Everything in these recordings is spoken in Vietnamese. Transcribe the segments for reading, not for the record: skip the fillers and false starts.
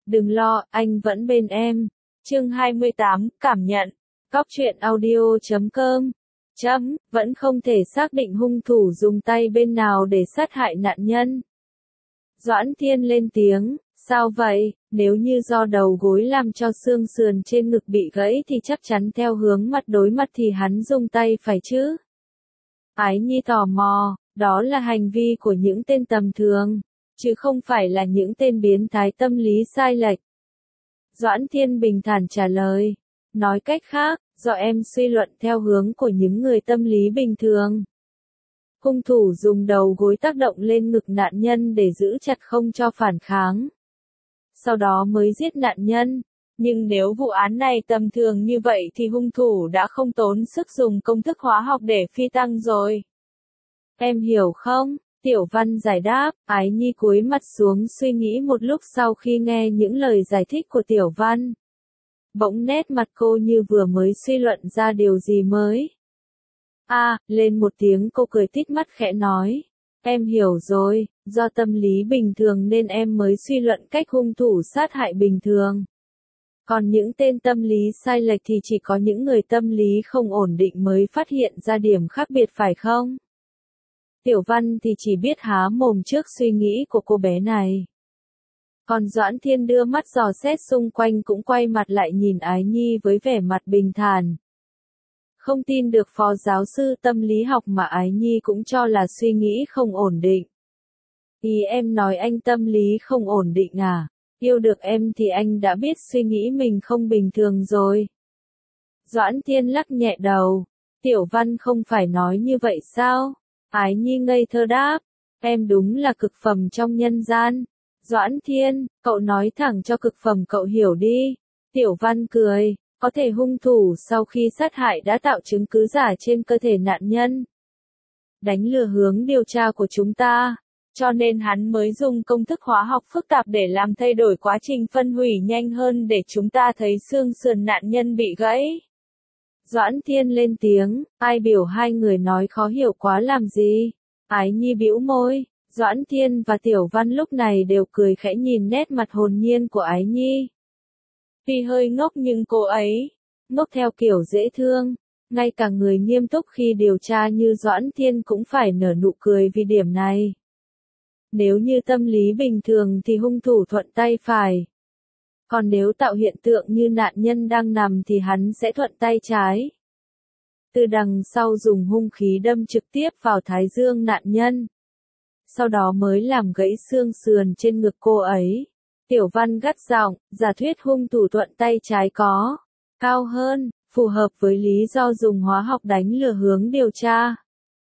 Đừng lo, anh vẫn bên em. Chương 28, cảm nhận. Cóc truyện audio.com. Vẫn không thể xác định hung thủ dùng tay bên nào để sát hại nạn nhân. Doãn Thiên lên tiếng, sao vậy, nếu như do đầu gối làm cho xương sườn trên ngực bị gãy thì chắc chắn theo hướng mặt đối mặt thì hắn dùng tay phải chứ. Ái Nhi tò mò, đó là hành vi của những tên tầm thường, chứ không phải là những tên biến thái tâm lý sai lệch. Doãn Thiên bình thản trả lời, nói cách khác, do em suy luận theo hướng của những người tâm lý bình thường. Hung thủ dùng đầu gối tác động lên ngực nạn nhân để giữ chặt không cho phản kháng. Sau đó mới giết nạn nhân. Nhưng nếu vụ án này tầm thường như vậy thì hung thủ đã không tốn sức dùng công thức hóa học để phi tăng rồi. Em hiểu không? Tiểu Văn giải đáp, Ái Nhi cúi mặt xuống suy nghĩ một lúc sau khi nghe những lời giải thích của Tiểu Văn. Bỗng nét mặt cô như vừa mới suy luận ra điều gì mới. Lên một tiếng cô cười tít mắt khẽ nói. Em hiểu rồi, do tâm lý bình thường nên em mới suy luận cách hung thủ sát hại bình thường. Còn những tên tâm lý sai lệch thì chỉ có những người tâm lý không ổn định mới phát hiện ra điểm khác biệt phải không? Tiểu Văn thì chỉ biết há mồm trước suy nghĩ của cô bé này. Còn Doãn Thiên đưa mắt dò xét xung quanh cũng quay mặt lại nhìn Ái Nhi với vẻ mặt bình thản. Không tin được phó giáo sư tâm lý học mà Ái Nhi cũng cho là suy nghĩ không ổn định. Ý em nói anh tâm lý không ổn định à? Yêu được em thì anh đã biết suy nghĩ mình không bình thường rồi. Doãn Thiên lắc nhẹ đầu. Tiểu Văn không phải nói như vậy sao? Ái Nhi ngây thơ đáp. Em đúng là cực phẩm trong nhân gian. Doãn Thiên, cậu nói thẳng cho cực phẩm cậu hiểu đi. Tiểu Văn cười. Có thể hung thủ sau khi sát hại đã tạo chứng cứ giả trên cơ thể nạn nhân. Đánh lừa hướng điều tra của chúng ta. Cho nên hắn mới dùng công thức hóa học phức tạp để làm thay đổi quá trình phân hủy nhanh hơn để chúng ta thấy xương sườn nạn nhân bị gãy. Doãn Thiên lên tiếng, ai biểu hai người nói khó hiểu quá làm gì. Ái Nhi bĩu môi, Doãn Thiên và Tiểu Văn lúc này đều cười khẽ nhìn nét mặt hồn nhiên của Ái Nhi. Tuy hơi ngốc nhưng cô ấy, ngốc theo kiểu dễ thương, ngay cả người nghiêm túc khi điều tra như Doãn Thiên cũng phải nở nụ cười vì điểm này. Nếu như tâm lý bình thường thì hung thủ thuận tay phải. Còn nếu tạo hiện tượng như nạn nhân đang nằm thì hắn sẽ thuận tay trái. Từ đằng sau dùng hung khí đâm trực tiếp vào thái dương nạn nhân. Sau đó mới làm gãy xương sườn trên ngực cô ấy. Tiểu Văn gắt giọng, giả thuyết hung thủ thuận tay trái có cao hơn, phù hợp với lý do dùng hóa học đánh lừa hướng điều tra.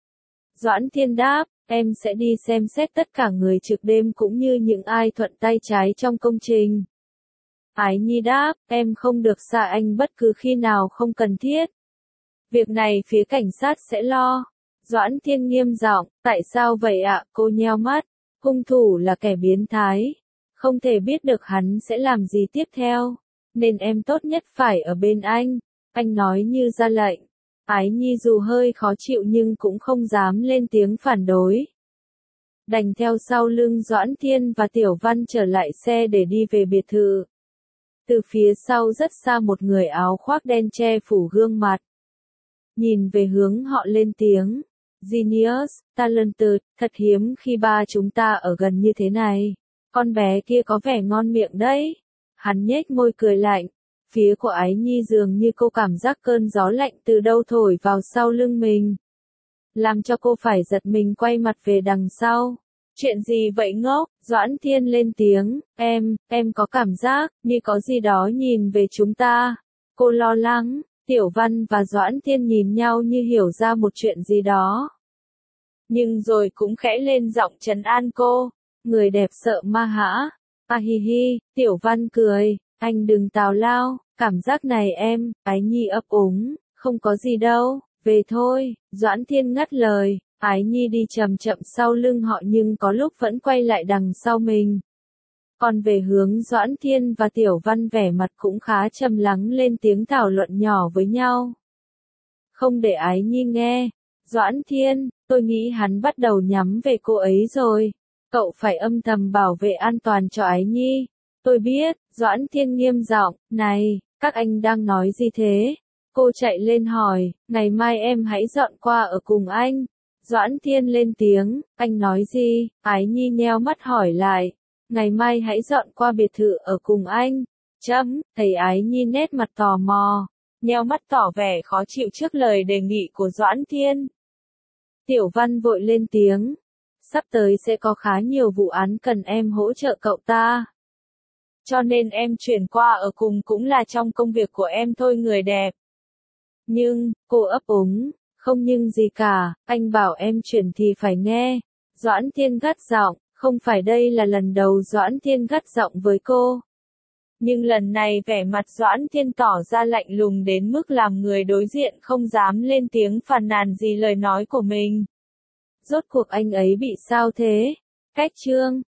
Doãn Thiên đáp, em sẽ đi xem xét tất cả người trực đêm cũng như những ai thuận tay trái trong công trình. Ái Nhi đáp, em không được xa anh bất cứ khi nào không cần thiết. Việc này phía cảnh sát sẽ lo. Doãn Thiên nghiêm giọng, tại sao vậy ạ? Cô nheo mắt, hung thủ là kẻ biến thái. Không thể biết được hắn sẽ làm gì tiếp theo. Nên em tốt nhất phải ở bên anh. Anh nói như ra lệnh. Ái Nhi dù hơi khó chịu nhưng cũng không dám lên tiếng phản đối. Đành theo sau lưng Doãn Thiên và Tiểu Văn trở lại xe để đi về biệt thự. Từ phía sau rất xa một người áo khoác đen che phủ gương mặt. Nhìn về hướng họ lên tiếng. Genius, talented, thật hiếm khi ba chúng ta ở gần như thế này. Con bé kia có vẻ ngon miệng đấy. Hắn nhếch môi cười lạnh. Phía của Ái Nhi dường như cô cảm giác cơn gió lạnh từ đâu thổi vào sau lưng mình. Làm cho cô phải giật mình quay mặt về đằng sau. Chuyện gì vậy ngốc? Doãn Thiên lên tiếng, em có cảm giác như có gì đó nhìn về chúng ta. Cô lo lắng, Tiểu Văn và Doãn Thiên nhìn nhau như hiểu ra một chuyện gì đó. Nhưng rồi cũng khẽ lên giọng trấn an cô, người đẹp sợ ma hả? Hi hi, Tiểu Văn cười, anh đừng tào lao, cảm giác này em, Ái Nhi ấp úng, không có gì đâu, về thôi, Doãn Thiên ngắt lời. Ái Nhi đi chậm chậm sau lưng họ nhưng có lúc vẫn quay lại đằng sau mình. Còn về hướng Doãn Thiên và Tiểu Văn vẻ mặt cũng khá trầm lắng lên tiếng thảo luận nhỏ với nhau. Không để Ái Nhi nghe. Doãn Thiên, tôi nghĩ hắn bắt đầu nhắm về cô ấy rồi. Cậu phải âm thầm bảo vệ an toàn cho Ái Nhi. Tôi biết, Doãn Thiên nghiêm giọng, này, các anh đang nói gì thế? Cô chạy lên hỏi, ngày mai em hãy dọn qua ở cùng anh. Doãn Thiên lên tiếng, anh nói gì? Ái Nhi nheo mắt hỏi lại, ngày mai hãy dọn qua biệt thự ở cùng anh. Thấy Ái Nhi nét mặt tò mò, nheo mắt tỏ vẻ khó chịu trước lời đề nghị của Doãn Thiên. Tiểu Văn vội lên tiếng, sắp tới sẽ có khá nhiều vụ án cần em hỗ trợ cậu ta. Cho nên em chuyển qua ở cùng cũng là trong công việc của em thôi người đẹp. Nhưng, cô ấp úng, không nhưng gì cả, anh bảo em chuyển thì phải nghe. Doãn Thiên gắt giọng, không phải đây là lần đầu Doãn Thiên gắt giọng với cô. Nhưng lần này vẻ mặt Doãn Thiên tỏ ra lạnh lùng đến mức làm người đối diện không dám lên tiếng phàn nàn gì lời nói của mình. Rốt cuộc anh ấy bị sao thế? Cách chương